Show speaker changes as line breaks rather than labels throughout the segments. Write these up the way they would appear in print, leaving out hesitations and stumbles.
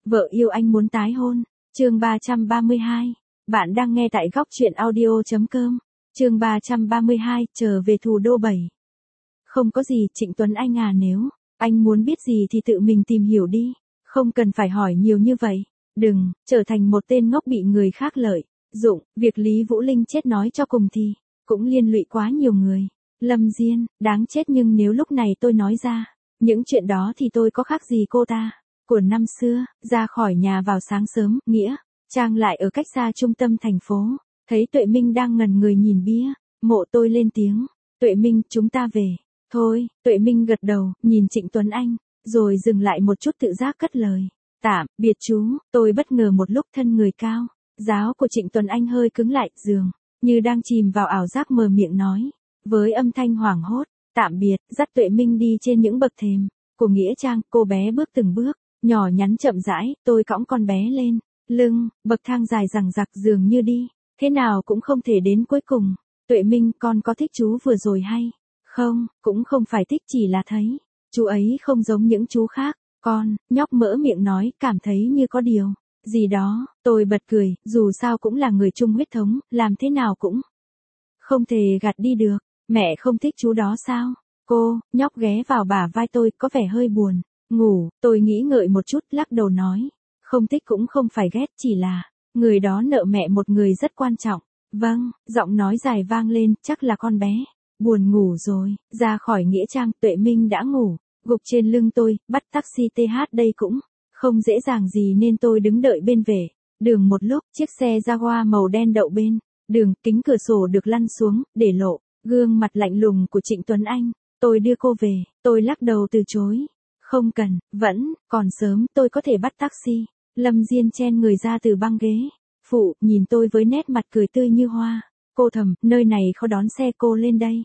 Vợ yêu anh muốn tái hôn. Chương 332. Bạn đang nghe tại góc truyện audio.com. Chương 332, trở về thủ đô 7. Không có gì, Trịnh Tuấn Anh à, nếu anh muốn biết gì thì tự mình tìm hiểu đi, không cần phải hỏi nhiều như vậy. Đừng trở thành một tên ngốc bị người khác lợi dụng. Việc Lý Vũ Linh chết nói cho cùng thì cũng liên lụy quá nhiều người. Lâm Diên, đáng chết, nhưng nếu lúc này tôi nói ra những chuyện đó thì tôi có khác gì cô ta của năm xưa. Ra khỏi nhà vào sáng sớm, Nghĩa Trang lại ở cách xa trung tâm thành phố, thấy Tuệ Minh đang ngẩn người nhìn bia mộ. Tôi lên tiếng, Tuệ Minh, chúng ta về thôi. Tuệ Minh gật đầu, nhìn Trịnh Tuấn Anh, rồi dừng lại một chút tự giác cất lời, tạm biệt chú. Tôi bất ngờ một lúc, thân người cao giáo của Trịnh Tuấn Anh hơi cứng lại, dường như đang chìm vào ảo giác, mở miệng nói với âm thanh hoảng hốt, tạm biệt, dắt Tuệ Minh đi trên những bậc thềm của Nghĩa Trang. Cô bé bước từng bước nhỏ nhắn chậm rãi, tôi cõng con bé lên lưng, bậc thang dài dằng dặc, dường như đi thế nào cũng không thể đến cuối cùng. Tuệ Minh, con có thích chú vừa rồi hay không? Cũng không phải thích, chỉ là thấy chú ấy không giống những chú khác. Con nhóc mỡ miệng nói, cảm thấy như có điều gì đó. Tôi bật cười, dù sao cũng là người chung huyết thống, làm thế nào cũng không thể gạt đi được. Mẹ không thích chú đó sao? Cô nhóc ghé vào bả vai tôi, có vẻ hơi buồn ngủ. Tôi nghĩ ngợi một chút, lắc đầu nói, không thích cũng không phải ghét, chỉ là người đó nợ mẹ một người rất quan trọng. Vâng, giọng nói dài vang lên, chắc là con bé buồn ngủ rồi. Ra khỏi Nghĩa Trang, Tuệ Minh đã ngủ gục trên lưng tôi. Bắt taxi TH đây cũng không dễ dàng gì nên tôi đứng đợi bên vệ đường một lúc. Chiếc xe Jaguar màu đen đậu bên đường, kính cửa sổ được lăn xuống, để lộ gương mặt lạnh lùng của Trịnh Tuấn Anh. Tôi đưa cô về. Tôi lắc đầu từ chối. Không cần, vẫn còn sớm, tôi có thể bắt taxi. Lâm Diên chen người ra từ băng ghế phụ, nhìn tôi với nét mặt cười tươi như hoa. Cô thầm, nơi này khó đón xe, cô lên đây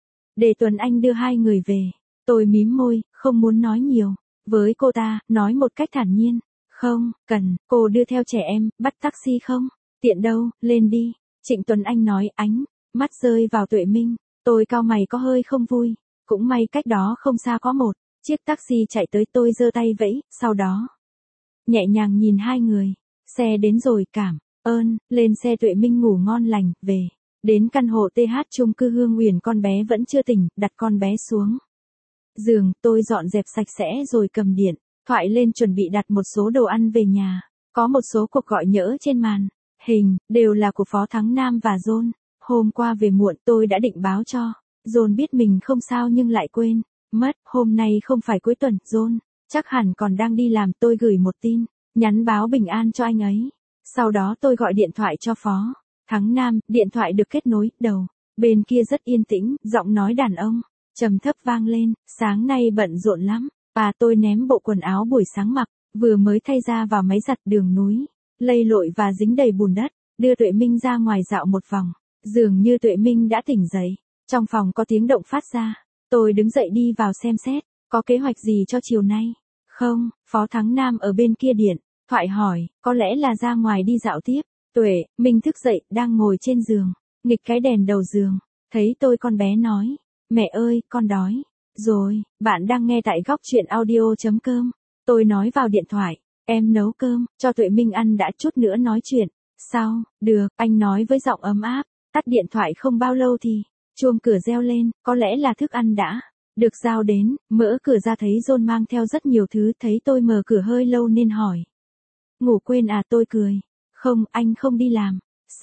để Tuấn Anh đưa hai người về. Tôi mím môi, không muốn nói nhiều với cô ta, nói một cách thản nhiên, không cần. Cô đưa theo trẻ em, bắt taxi không tiện đâu, lên đi. Trịnh Tuấn Anh nói, ánh mắt rơi vào Tuệ Minh. Tôi cau mày, có hơi không vui. Cũng may cách đó không xa có một chiếc taxi chạy tới. Tôi giơ tay vẫy, sau đó nhẹ nhàng nhìn hai người. Xe đến rồi, cảm ơn. Lên xe, Tuệ Minh ngủ ngon lành. Về đến căn hộ TH chung cư Hương Uyển, con bé vẫn chưa tỉnh. Đặt con bé xuống giường, tôi dọn dẹp sạch sẽ rồi cầm điện thoại lên chuẩn bị đặt một số đồ ăn về nhà. Có một số cuộc gọi nhỡ trên màn hình, đều là của Phó Thắng Nam và John. Hôm qua về muộn, tôi đã định báo cho John biết mình không sao nhưng lại quên mất. Hôm nay không phải cuối tuần, John chắc hẳn còn đang đi làm. Tôi gửi một tin nhắn báo bình an cho anh ấy. Sau đó tôi gọi điện thoại cho Phó Thắng Nam. Điện thoại được kết nối, đầu bên kia rất yên tĩnh, giọng nói đàn ông trầm thấp vang lên, sáng nay bận rộn lắm. Tôi ném bộ quần áo buổi sáng mặc vừa mới thay ra vào máy giặt. Đường núi lầy lội và dính đầy bùn đất. Đưa Tuệ Minh ra ngoài dạo một vòng. Dường như Tuệ Minh đã tỉnh dậy. Trong phòng có tiếng động phát ra. Tôi đứng dậy đi vào xem xét. Có kế hoạch gì cho chiều nay không? Phó Thắng Nam ở bên kia điện thoại hỏi, có lẽ là ra ngoài đi dạo tiếp. Tuệ Minh thức dậy, đang ngồi trên giường, nghịch cái đèn đầu giường. Thấy tôi, con bé nói, mẹ ơi, con đói rồi. Bạn đang nghe tại góc truyện audio.com. Tôi nói vào điện thoại, em nấu cơm cho Tuệ Minh ăn đã, chút nữa nói chuyện sau. Được, anh nói với giọng ấm áp. Tắt điện thoại không bao lâu thì chuông cửa reo lên, có lẽ là thức ăn đã được giao đến. Mở cửa ra thấy John mang theo rất nhiều thứ. Thấy tôi mở cửa hơi lâu nên hỏi, ngủ quên à? Tôi cười, không, anh không đi làm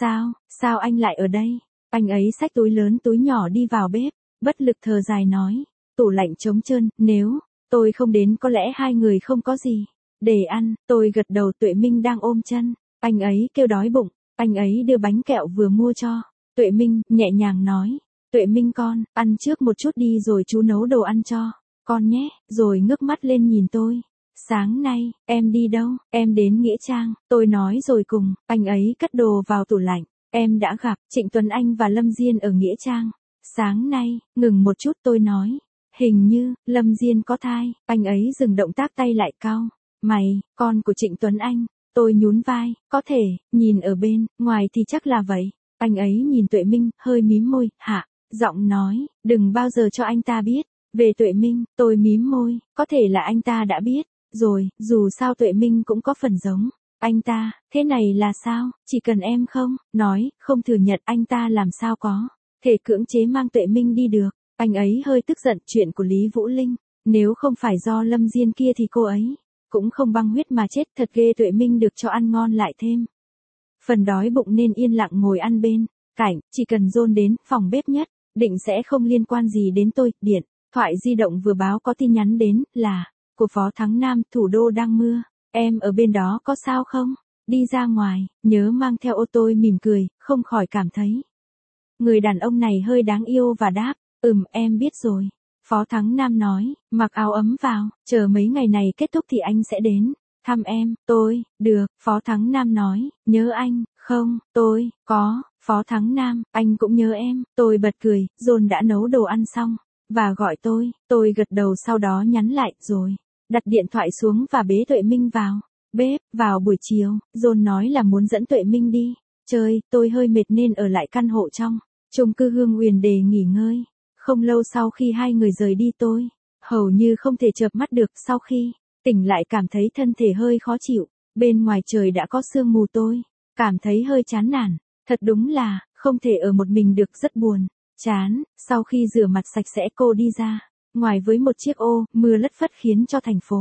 sao anh lại ở đây? Anh ấy xách túi lớn túi nhỏ đi vào bếp, bất lực thở dài nói, tủ lạnh trống trơn, nếu tôi không đến có lẽ hai người không có gì để ăn. Tôi gật đầu. Tuệ Minh đang ôm chân anh ấy, kêu đói bụng. Anh ấy đưa bánh kẹo vừa mua cho Tuệ Minh, nhẹ nhàng nói, Tuệ Minh con, ăn trước một chút đi rồi chú nấu đồ ăn cho con nhé. Rồi ngước mắt lên nhìn tôi. Sáng nay, em đi đâu? Em đến Nghĩa Trang. Tôi nói rồi cùng anh ấy cất đồ vào tủ lạnh. Em đã gặp Trịnh Tuấn Anh và Lâm Diên ở Nghĩa Trang sáng nay. Ngừng một chút, tôi nói, hình như Lâm Diên có thai. Anh ấy dừng động tác, tay lại cau mày, con của Trịnh Tuấn Anh. Tôi nhún vai, có thể, nhìn ở bên ngoài thì chắc là vậy. Anh ấy nhìn Tuệ Minh, hơi mím môi, hạ giọng nói, đừng bao giờ cho anh ta biết về Tuệ Minh. Tôi mím môi, có thể là anh ta đã biết Rồi, dù sao Tuệ Minh cũng có phần giống anh ta, thế này là sao, chỉ cần em không, nói, không thừa nhận anh ta làm sao có thể cưỡng chế mang Tuệ Minh đi được. Anh ấy hơi tức giận chuyện của Lý Vũ Linh, nếu không phải do Lâm Diên kia thì cô ấy cũng không băng huyết mà chết, thật ghê. Tuệ Minh được cho ăn ngon lại thêm phần đói bụng nên yên lặng ngồi ăn bên cạnh, chỉ cần John đến phòng bếp nhất định sẽ không liên quan gì đến tôi. Điện thoại di động vừa báo có tin nhắn đến, là của Phó Thắng Nam. Thủ đô đang mưa, em ở bên đó có sao không? Đi ra ngoài, nhớ mang theo ô. Tôi mỉm cười, không khỏi cảm thấy người đàn ông này hơi đáng yêu và đáp, em biết rồi. Phó Thắng Nam nói, mặc áo ấm vào, chờ mấy ngày này kết thúc thì anh sẽ đến thăm em. Tôi, được. Phó Thắng Nam nói, nhớ anh, không, tôi, có. Phó Thắng Nam, anh cũng nhớ em. Tôi bật cười, John đã nấu đồ ăn xong và gọi tôi gật đầu sau đó nhắn lại, rồi đặt điện thoại xuống và bế Tuệ Minh vào bếp. Vào buổi chiều, John nói là muốn dẫn Tuệ Minh đi chơi, tôi hơi mệt nên ở lại căn hộ trong chung cư Hương Uyển để nghỉ ngơi. Không lâu sau khi hai người rời đi, tôi hầu như không thể chợp mắt được. Sau khi tỉnh lại cảm thấy thân thể hơi khó chịu, bên ngoài trời đã có sương mù, tôi cảm thấy hơi chán nản. Thật đúng là không thể ở một mình được, rất buồn chán. Sau khi rửa mặt sạch sẽ, cô đi ra ngoài với một chiếc ô. Mưa lất phất khiến cho thành phố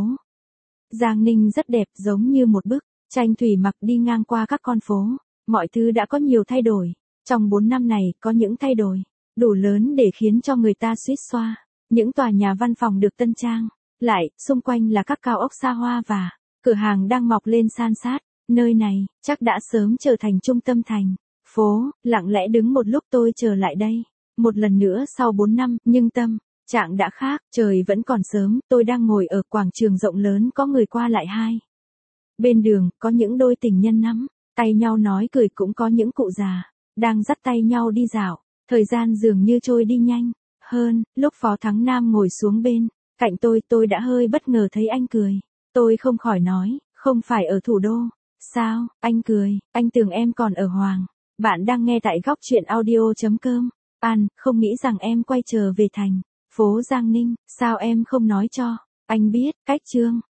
Giang Ninh rất đẹp, giống như một bức tranh thủy mặc đi ngang qua các con phố. Mọi thứ đã có nhiều thay đổi. Trong 4 năm này, có những thay đổi đủ lớn để khiến cho người ta suýt xoa. Những tòa nhà văn phòng được tân trang lại, xung quanh là các cao ốc xa hoa và cửa hàng đang mọc lên san sát. Nơi này chắc đã sớm trở thành trung tâm thành phố. Lặng lẽ đứng một lúc, tôi trở lại đây một lần nữa sau 4 năm, nhưng tâm trạng đã khác. Trời vẫn còn sớm, tôi đang ngồi ở quảng trường rộng lớn, có người qua lại hai bên đường, có những đôi tình nhân nắm tay nhau nói cười, cũng có những cụ già đang dắt tay nhau đi dạo. Thời gian dường như trôi đi nhanh hơn. Lúc Phó Thắng Nam ngồi xuống bên cạnh tôi đã hơi bất ngờ thấy anh cười. Tôi không khỏi nói, không phải ở thủ đô sao? Anh cười, anh tưởng em còn ở Hoàng. Bạn đang nghe tại góc truyện audio.com. Không nghĩ rằng em quay trở về thành phố Giang Ninh, sao em không nói cho anh biết? Cách chương